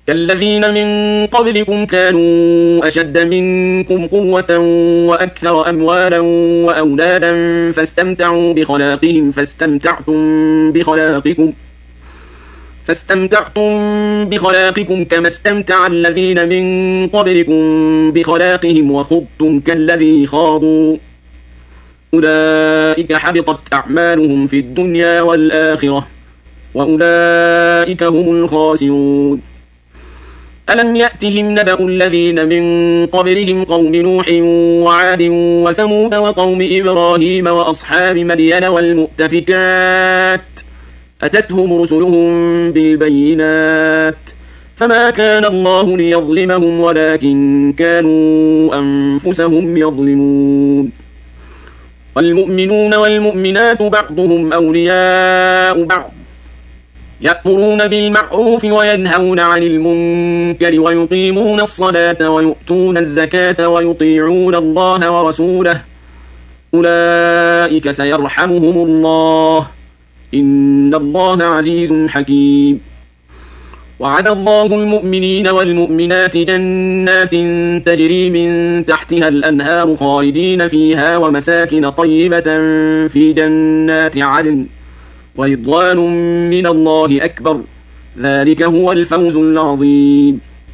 كالذين من قبلكم كانوا أشد منكم قوة وأكثر أموالا وأولادا فاستمتعوا بخلاقكم كما استمتع الذين من قبلكم بخلاقهم وخضتم كالذي خاضوا أولئك حبطت أعمالهم في الدنيا والآخرة وأولئك هم الخاسرون. ألم يأتهم نبأ الذين من قبلهم قوم نوح وعاد وثمود وقوم إبراهيم وأصحاب مدين والمؤتفكات أتتهم رسلهم بالبينات فما كان الله ليظلمهم ولكن كانوا أنفسهم يظلمون. والمؤمنون والمؤمنات بعضهم أولياء بعض يأمرون بالمعروف وينهون عن المنكر ويقيمون الصلاة ويؤتون الزكاة ويطيعون الله ورسوله أولئك سيرحمهم الله إن الله عزيز حكيم. وعد الله المؤمنين والمؤمنات جنات تجري من تحتها الأنهار خالدين فيها ومساكن طيبة في جنات عدن ورضوان من الله أكبر ذلك هو الفوز العظيم.